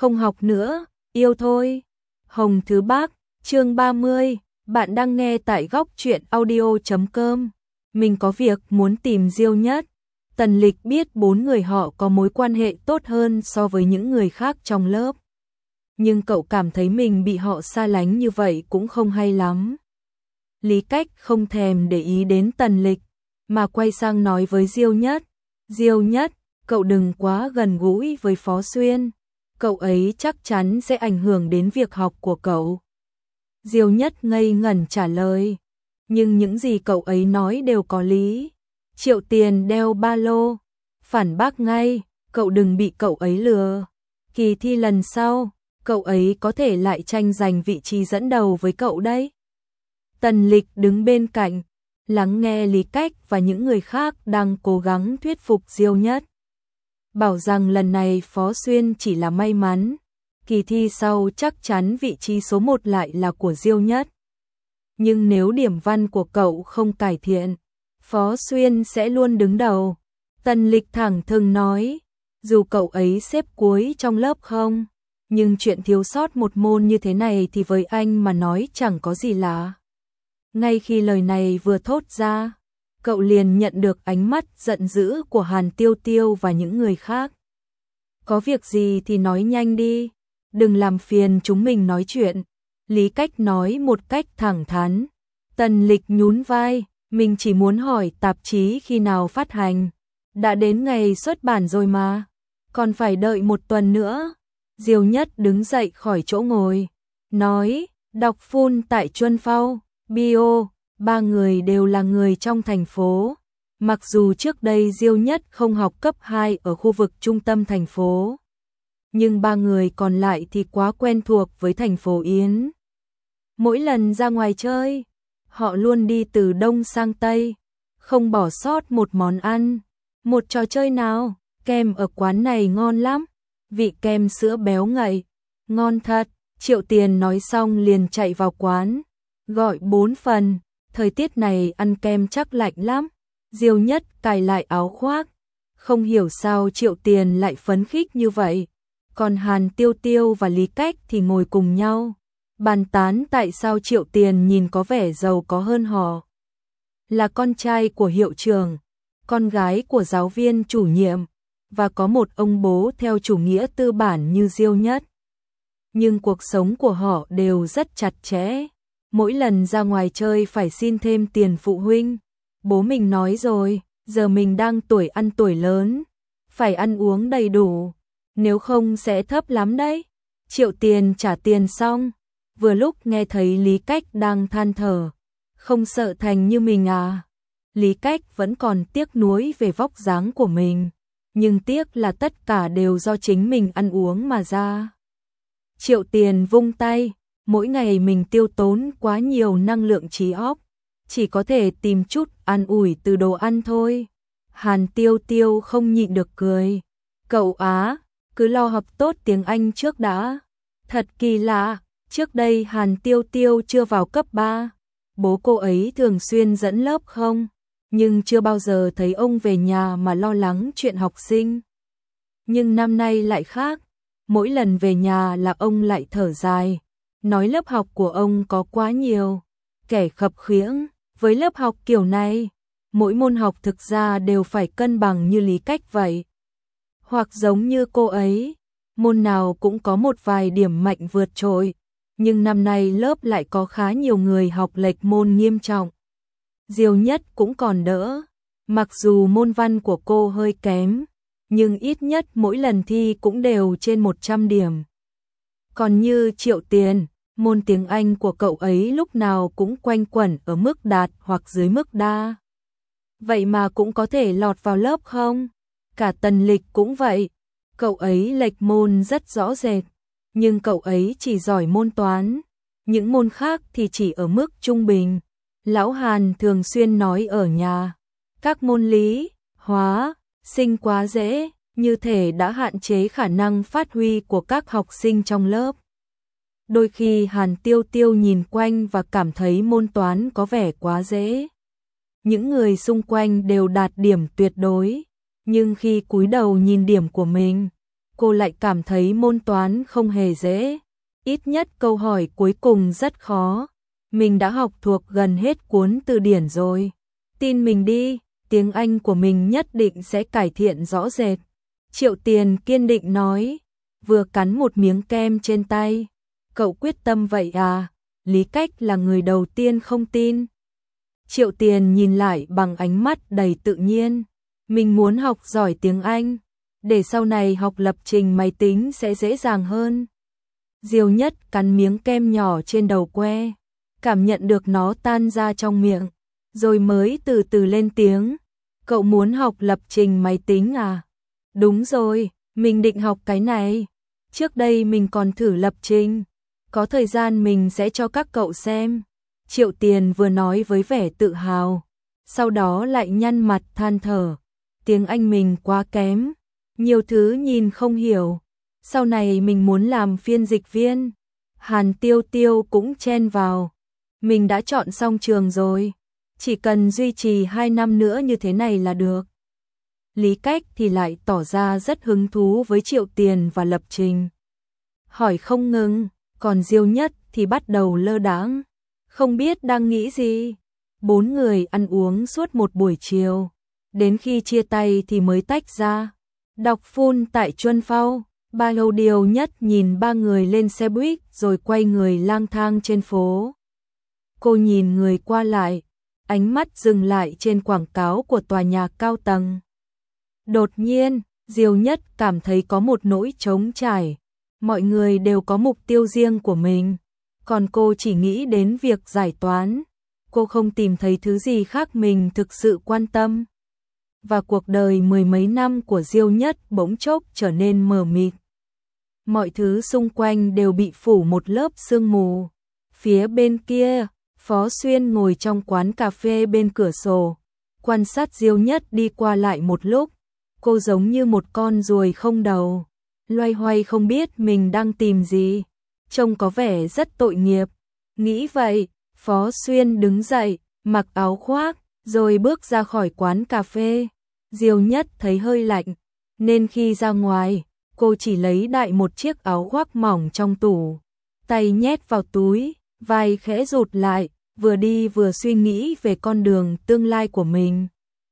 không học nữa, yêu thôi. Hồng Thứ Bác, chương 30, bạn đang nghe tại góc truyện audio.com. Mình có việc muốn tìm Diêu Nhất. Tần Lịch biết 4 người họ có mối quan hệ tốt hơn so với những người khác trong lớp. Nhưng cậu cảm thấy mình bị họ xa lánh như vậy cũng không hay lắm. Lý Cách không thèm để ý đến Tần Lịch, mà quay sang nói với Diêu Nhất. Diêu Nhất, cậu đừng quá gần gũi với Phó Xuyên. Cậu ấy chắc chắn sẽ ảnh hưởng đến việc học của cậu. Diêu Nhất ngây ngẩn trả lời. Nhưng những gì cậu ấy nói đều có lý. Triệu Tiền đeo ba lô. Phản bác ngay, cậu đừng bị cậu ấy lừa. Kỳ thi lần sau, cậu ấy có thể lại tranh giành vị trí dẫn đầu với cậu đấy. Tần Lịch đứng bên cạnh, lắng nghe Lý Cách và những người khác đang cố gắng thuyết phục Diêu Nhất. Bảo rằng lần này Phó Xuyên chỉ là may mắn, kỳ thi sau chắc chắn vị trí số 1 lại là của Diêu Nhất. Nhưng nếu điểm văn của cậu không cải thiện, Phó Xuyên sẽ luôn đứng đầu. Tần Lịch thẳng thừng nói, dù cậu ấy xếp cuối trong lớp không, nhưng chuyện thiếu sót một môn như thế này thì với anh mà nói chẳng có gì lạ. Ngay khi lời này vừa thốt ra, cậu liền nhận được ánh mắt giận dữ của Hàn Tiêu Tiêu và những người khác. Có việc gì thì nói nhanh đi, đừng làm phiền chúng mình nói chuyện. Lý Cách nói một cách thẳng thắn. Tần Lịch nhún vai, mình chỉ muốn hỏi tạp chí khi nào phát hành. Đã đến ngày xuất bản rồi mà, còn phải đợi một tuần nữa. Diêu Nhất đứng dậy khỏi chỗ ngồi, nói, đọc full tại Chuân Phao, Bio, 3 người đều là người trong thành phố. Mặc dù trước đây Diêu Nhất không học cấp 2 ở khu vực trung tâm thành phố, nhưng 3 người còn lại thì quá quen thuộc với thành phố Yến. Mỗi lần ra ngoài chơi, họ luôn đi từ Đông sang Tây, không bỏ sót một món ăn, một trò chơi nào. Kem ở quán này ngon lắm, vị kem sữa béo ngậy, ngon thật. Triệu Tiền nói xong liền chạy vào quán, gọi 4 phần, thời tiết này ăn kem chắc lạnh lắm. Diêu Nhất cài lại áo khoác, không hiểu sao Triệu Tiền lại phấn khích như vậy. Còn Hàn Tiêu Tiêu và Lý Cách thì ngồi cùng nhau, bàn tán tại sao Triệu Tiền nhìn có vẻ giàu có hơn họ. Là con trai của hiệu trưởng, con gái của giáo viên chủ nhiệm, và có một ông bố theo chủ nghĩa tư bản như Diêu Nhất. Nhưng cuộc sống của họ đều rất chặt chẽ. Mỗi lần ra ngoài chơi phải xin thêm tiền phụ huynh. Bố mình nói rồi, giờ mình đang tuổi ăn tuổi lớn, phải ăn uống đầy đủ, nếu không sẽ thấp lắm đấy. Triệu Tiền trả tiền xong, vừa lúc nghe thấy Lý Cách đang than thở, không sợ thành như mình à. Lý Cách vẫn còn tiếc nuối về vóc dáng của mình, nhưng tiếc là tất cả đều do chính mình ăn uống mà ra. Triệu Tiền vung tay, mỗi ngày mình tiêu tốn quá nhiều năng lượng trí óc, chỉ có thể tìm chút an ủi từ đồ ăn thôi. Hàn Tiêu Tiêu không nhịn được cười. Cậu Á, cứ lo học tốt tiếng Anh trước đã. Thật kỳ lạ, trước đây Hàn Tiêu Tiêu chưa vào cấp 3. Bố cô ấy thường xuyên dẫn lớp không, nhưng chưa bao giờ thấy ông về nhà mà lo lắng chuyện học sinh. Nhưng năm nay lại khác, mỗi lần về nhà là ông lại thở dài, nói lớp học của ông có quá nhiều kẻ khập khiễng. Với lớp học kiểu này, mỗi môn học thực ra đều phải cân bằng như Lý Cách vậy. Hoặc giống như cô ấy, môn nào cũng có một vài điểm mạnh vượt trội, nhưng năm nay lớp lại có khá nhiều người học lệch môn nghiêm trọng. Diêu Nhất cũng còn đỡ, mặc dù môn văn của cô hơi kém, nhưng ít nhất mỗi lần thi cũng đều trên 100 điểm. Còn như Triệu Tiền, môn tiếng Anh của cậu ấy lúc nào cũng quanh quẩn ở mức đạt hoặc dưới mức đa. Vậy mà cũng có thể lọt vào lớp không? Cả Tần Lịch cũng vậy. Cậu ấy lệch môn rất rõ rệt, nhưng cậu ấy chỉ giỏi môn toán. Những môn khác thì chỉ ở mức trung bình. Lão Hàn thường xuyên nói ở nhà, các môn lý, hóa, sinh quá dễ, như thể đã hạn chế khả năng phát huy của các học sinh trong lớp. Đôi khi Hàn Tiêu Tiêu nhìn quanh và cảm thấy môn toán có vẻ quá dễ. Những người xung quanh đều đạt điểm tuyệt đối, nhưng khi cúi đầu nhìn điểm của mình, cô lại cảm thấy môn toán không hề dễ. Ít nhất câu hỏi cuối cùng rất khó. Mình đã học thuộc gần hết cuốn từ điển rồi. Tin mình đi, tiếng Anh của mình nhất định sẽ cải thiện rõ rệt. Triệu Tiền kiên định nói, vừa cắn một miếng kem trên tay. Cậu quyết tâm vậy à? Lý Cách là người đầu tiên không tin. Triệu Tiền nhìn lại bằng ánh mắt đầy tự nhiên. Mình muốn học giỏi tiếng Anh, để sau này học lập trình máy tính sẽ dễ dàng hơn. Diêu Nhất cắn miếng kem nhỏ trên đầu que, cảm nhận được nó tan ra trong miệng, rồi mới từ từ lên tiếng. Cậu muốn học lập trình máy tính à? Đúng rồi, mình định học cái này. Trước đây mình còn thử lập trình. Có thời gian mình sẽ cho các cậu xem. Triệu Tiền vừa nói với vẻ tự hào, sau đó lại nhăn mặt than thở. Tiếng Anh mình quá kém, nhiều thứ nhìn không hiểu. Sau này mình muốn làm phiên dịch viên. Hàn Tiêu Tiêu cũng chen vào. Mình đã chọn xong trường rồi, chỉ cần duy trì 2 năm nữa như thế này là được. Lý Cách thì lại tỏ ra rất hứng thú với Triệu Tiền và lập trình. Hỏi không ngừng, còn Diêu Nhất thì bắt đầu lơ đãng, không biết đang nghĩ gì. 4 người ăn uống suốt một buổi chiều, đến khi chia tay thì mới tách ra. Đọc phun tại Chuân Phao, Ba Lâu Điều Nhất nhìn 3 người lên xe buýt rồi quay người lang thang trên phố. Cô nhìn người qua lại, ánh mắt dừng lại trên quảng cáo của tòa nhà cao tầng. Đột nhiên, Diêu Nhất cảm thấy có một nỗi trống trải. Mọi người đều có mục tiêu riêng của mình, còn cô chỉ nghĩ đến việc giải toán. Cô không tìm thấy thứ gì khác mình thực sự quan tâm. Và cuộc đời mười mấy năm của Diêu Nhất bỗng chốc trở nên mờ mịt. Mọi thứ xung quanh đều bị phủ một lớp sương mù. Phía bên kia, Phó Xuyên ngồi trong quán cà phê bên cửa sổ, quan sát Diêu Nhất đi qua lại một lúc. Cô giống như một con ruồi không đầu, loay hoay không biết mình đang tìm gì, trông có vẻ rất tội nghiệp. Nghĩ vậy, Phó Xuyên đứng dậy, mặc áo khoác, rồi bước ra khỏi quán cà phê. Diêu Nhất thấy hơi lạnh, nên khi ra ngoài, cô chỉ lấy đại một chiếc áo khoác mỏng trong tủ, tay nhét vào túi, vai khẽ rụt lại, vừa đi vừa suy nghĩ về con đường tương lai của mình.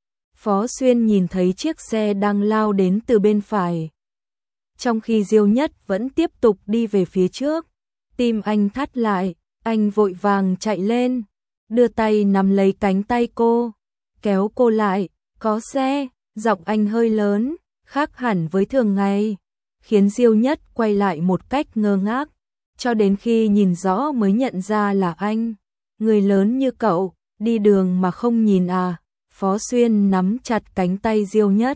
Phó Xuyên nhìn thấy chiếc xe đang lao đến từ bên phải, trong khi Diêu Nhất vẫn tiếp tục đi về phía trước. Tim anh thắt lại, anh vội vàng chạy lên, đưa tay nắm lấy cánh tay cô, kéo cô lại. Có xe, giọng anh hơi lớn, khác hẳn với thường ngày, khiến Diêu Nhất quay lại một cách ngơ ngác, cho đến khi nhìn rõ mới nhận ra là anh. Người lớn như cậu, đi đường mà không nhìn à? Phó Xuyên nắm chặt cánh tay Diêu Nhất.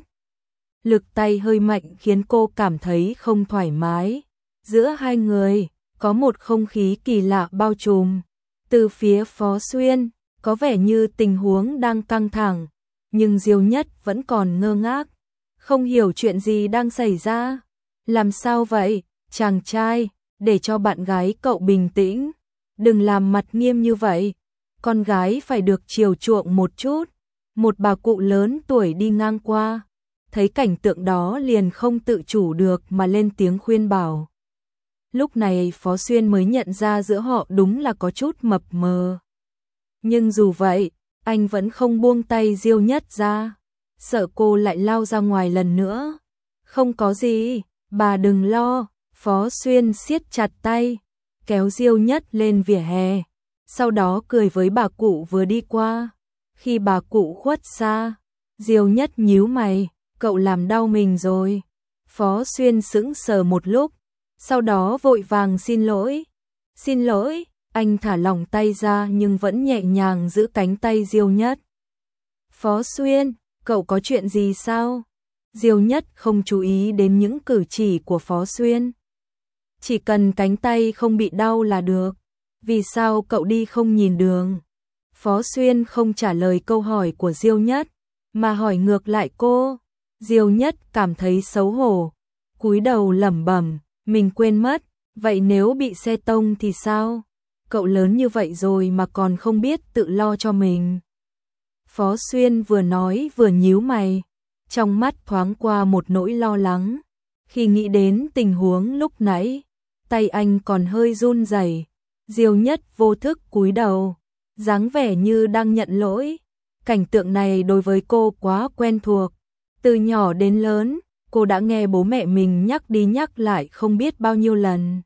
Lực tay hơi mạnh khiến cô cảm thấy không thoải mái. Giữa hai người, có một không khí kỳ lạ bao trùm. Từ phía Phó Xuyên, có vẻ như tình huống đang căng thẳng, nhưng Diêu Nhất vẫn còn ngơ ngác, không hiểu chuyện gì đang xảy ra. Làm sao vậy, chàng trai, để cho bạn gái cậu bình tĩnh, đừng làm mặt nghiêm như vậy, con gái phải được chiều chuộng một chút. Một bà cụ lớn tuổi đi ngang qua, thấy cảnh tượng đó liền không tự chủ được mà lên tiếng khuyên bảo. Lúc này Phó Xuyên mới nhận ra giữa họ đúng là có chút mập mờ. Nhưng dù vậy, anh vẫn không buông tay Diêu Nhất ra, sợ cô lại lao ra ngoài lần nữa. Không có gì, bà đừng lo. Phó Xuyên siết chặt tay, kéo Diêu Nhất lên vỉa hè, sau đó cười với bà cụ vừa đi qua. Khi bà cụ khuất xa, Diêu Nhất nhíu mày, cậu làm đau mình rồi. Phó Xuyên sững sờ một lúc, sau đó vội vàng xin lỗi. Xin lỗi, anh thả lỏng tay ra nhưng vẫn nhẹ nhàng giữ cánh tay Diêu Nhất. Phó Xuyên, cậu có chuyện gì sao? Diêu Nhất không chú ý đến những cử chỉ của Phó Xuyên. Chỉ cần cánh tay không bị đau là được. Vì sao cậu đi không nhìn đường? Phó Xuyên không trả lời câu hỏi của Diêu Nhất, mà hỏi ngược lại cô. Diêu Nhất cảm thấy xấu hổ, cúi đầu lẩm bẩm, mình quên mất, vậy nếu bị xe tông thì sao? Cậu lớn như vậy rồi mà còn không biết tự lo cho mình. Phó Xuyên vừa nói vừa nhíu mày, trong mắt thoáng qua một nỗi lo lắng. Khi nghĩ đến tình huống lúc nãy, tay anh còn hơi run rẩy. Diêu Nhất vô thức cúi đầu, dáng vẻ như đang nhận lỗi. Cảnh tượng này đối với cô quá quen thuộc. Từ nhỏ đến lớn, cô đã nghe bố mẹ mình nhắc đi nhắc lại không biết bao nhiêu lần.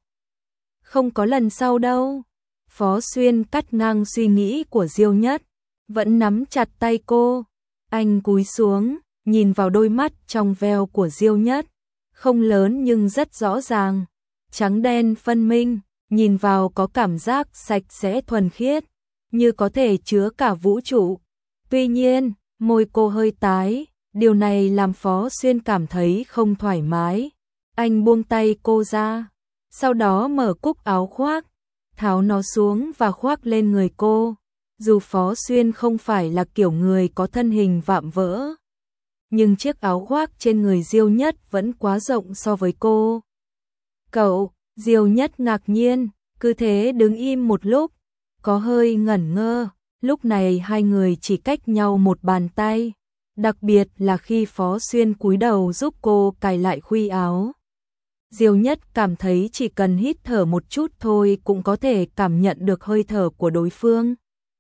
Không có lần sau đâu. Phó Xuyên cắt ngang suy nghĩ của Diêu Nhất, vẫn nắm chặt tay cô. Anh cúi xuống, nhìn vào đôi mắt trong veo của Diêu Nhất, không lớn nhưng rất rõ ràng, trắng đen phân minh, nhìn vào có cảm giác sạch sẽ thuần khiết, như có thể chứa cả vũ trụ. Tuy nhiên, môi cô hơi tái, điều này làm Phó Xuyên cảm thấy không thoải mái. Anh buông tay cô ra, sau đó mở cúc áo khoác, tháo nó xuống và khoác lên người cô. Dù Phó Xuyên không phải là kiểu người có thân hình vạm vỡ, nhưng chiếc áo khoác trên người Diêu Nhất vẫn quá rộng so với cô. Cậu, Diêu Nhất ngạc nhiên, cứ thế đứng im một lúc, có hơi ngẩn ngơ. Lúc này hai người chỉ cách nhau một bàn tay, đặc biệt là khi Phó Xuyên cúi đầu giúp cô cài lại khuy áo. Diêu Nhất cảm thấy chỉ cần hít thở một chút thôi cũng có thể cảm nhận được hơi thở của đối phương.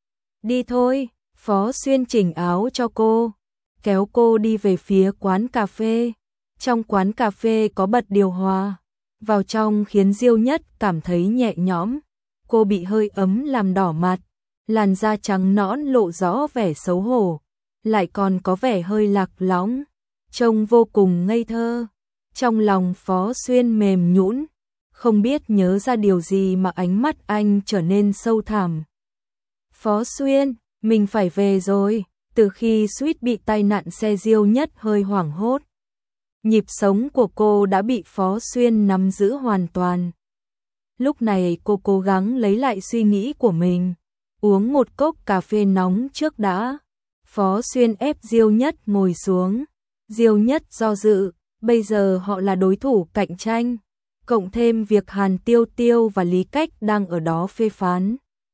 Đi thôi, Phó Xuyên chỉnh áo cho cô, kéo cô đi về phía quán cà phê. Trong quán cà phê có bật điều hòa, vào trong khiến Diêu Nhất cảm thấy nhẹ nhõm. Cô bị hơi ấm làm đỏ mặt, làn da trắng nõn lộ rõ vẻ xấu hổ, lại còn có vẻ hơi lạc lõng, trông vô cùng ngây thơ. Trong lòng Phó Xuyên mềm nhũn, không biết nhớ ra điều gì mà ánh mắt anh trở nên sâu thẳm. Phó Xuyên, mình phải về rồi. Từ khi suýt bị tai nạn xe, Diêu Nhất hơi hoảng hốt. Nhịp sống của cô đã bị Phó Xuyên nắm giữ hoàn toàn. Lúc này cô cố gắng lấy lại suy nghĩ của mình, uống một cốc cà phê nóng trước đã. Phó Xuyên ép Diêu Nhất ngồi xuống. Diêu Nhất do dự, bây giờ họ là đối thủ cạnh tranh, cộng thêm việc Hàn Tiêu Tiêu và Lý Cách đang ở đó phê phán.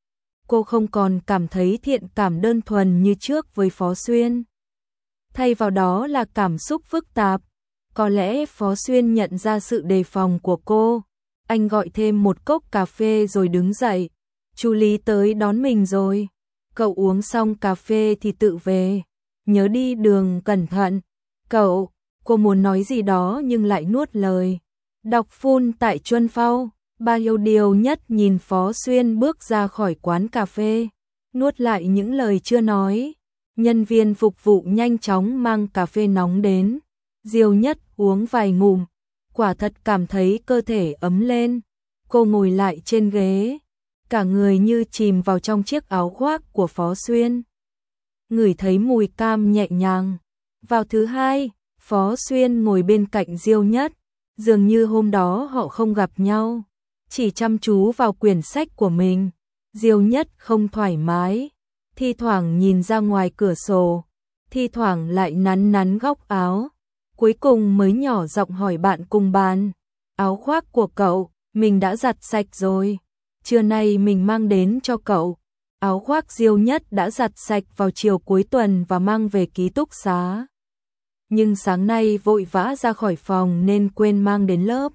Cô không còn cảm thấy thiện cảm đơn thuần như trước với Phó Xuyên. Thay vào đó là cảm xúc phức tạp. Có lẽ Phó Xuyên nhận ra sự đề phòng của cô. Anh gọi thêm một cốc cà phê rồi đứng dậy. Chú Lý tới đón mình rồi. Cậu uống xong cà phê thì tự về. Nhớ đi đường cẩn thận. Cậu, cô muốn nói gì đó nhưng lại nuốt lời. Đọc phun tại Chuân Phao. Ba yêu điều nhất nhìn Phó Xuyên bước ra khỏi quán cà phê, nuốt lại những lời chưa nói. Nhân viên phục vụ nhanh chóng mang cà phê nóng đến. Diêu Nhất uống vài ngụm, quả thật cảm thấy cơ thể ấm lên. Cô ngồi lại trên ghế, cả người như chìm vào trong chiếc áo khoác của Phó Xuyên. Ngửi thấy mùi cam nhẹ nhàng. Vào thứ hai, Phó Xuyên ngồi bên cạnh Diêu Nhất, dường như hôm đó họ không gặp nhau, chỉ chăm chú vào quyển sách của mình. Diêu Nhất không thoải mái, thi thoảng nhìn ra ngoài cửa sổ, thi thoảng lại nắn nắn góc áo, cuối cùng mới nhỏ giọng hỏi bạn cùng bàn. Áo khoác của cậu, mình đã giặt sạch rồi, trưa nay mình mang đến cho cậu. Áo khoác Diêu Nhất đã giặt sạch vào chiều cuối tuần và mang về ký túc xá. Nhưng sáng nay vội vã ra khỏi phòng nên quên mang đến lớp.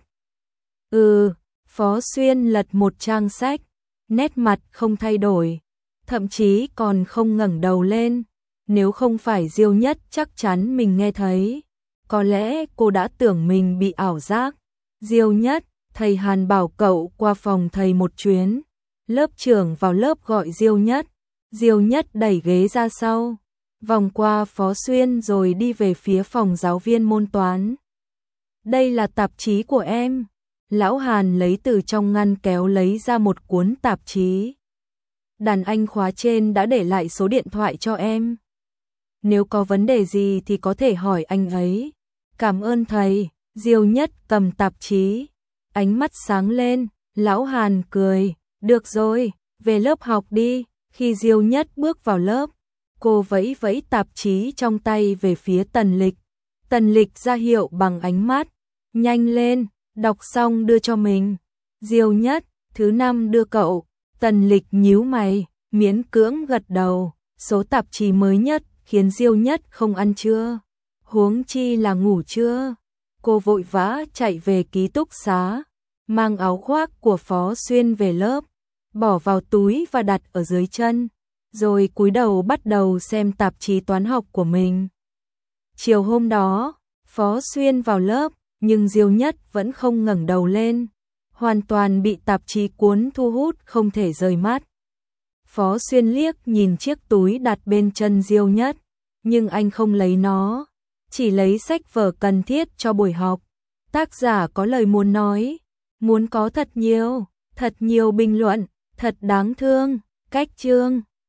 Phó Xuyên lật một trang sách, nét mặt không thay đổi, thậm chí còn không ngẩng đầu lên. Nếu không phải Diêu Nhất chắc chắn mình nghe thấy, có lẽ cô đã tưởng mình bị ảo giác. Diêu Nhất, thầy Hàn bảo cậu qua phòng thầy một chuyến. Lớp trưởng vào lớp gọi Diêu Nhất. Diêu Nhất đẩy ghế ra sau, vòng qua Phó Xuyên rồi đi về phía phòng giáo viên môn toán. Đây là tạp chí của em. Lão Hàn lấy từ trong ngăn kéo lấy ra một cuốn tạp chí. Đàn anh khóa trên đã để lại số điện thoại cho em. Nếu có vấn đề gì thì có thể hỏi anh ấy. Cảm ơn thầy. Diêu Nhất cầm tạp chí, ánh mắt sáng lên. Lão Hàn cười, được rồi, về lớp học đi. Khi Diêu Nhất bước vào lớp, cô vẫy vẫy tạp chí trong tay về phía Tần Lịch. Tần Lịch ra hiệu bằng ánh mắt, nhanh lên, đọc xong đưa cho mình. Diêu Nhất, thứ 5 đưa cậu. Tần Lịch nhíu mày, miễn cưỡng gật đầu. Số tạp chí mới nhất khiến Diêu Nhất không ăn trưa, huống chi là ngủ trưa. Cô vội vã chạy về ký túc xá, mang áo khoác của Phó Xuyên về lớp, bỏ vào túi và đặt ở dưới chân, rồi cúi đầu bắt đầu xem tạp chí toán học của mình. Chiều hôm đó, Phó Xuyên vào lớp, nhưng Diêu Nhất vẫn không ngẩng đầu lên, hoàn toàn bị tạp chí cuốn thu hút không thể rời mắt. Phó Xuyên liếc nhìn chiếc túi đặt bên chân Diêu Nhất, nhưng anh không lấy nó, chỉ lấy sách vở cần thiết cho buổi học. Tác giả có lời muốn nói, muốn có thật nhiều bình luận, thật đáng thương, cách chương.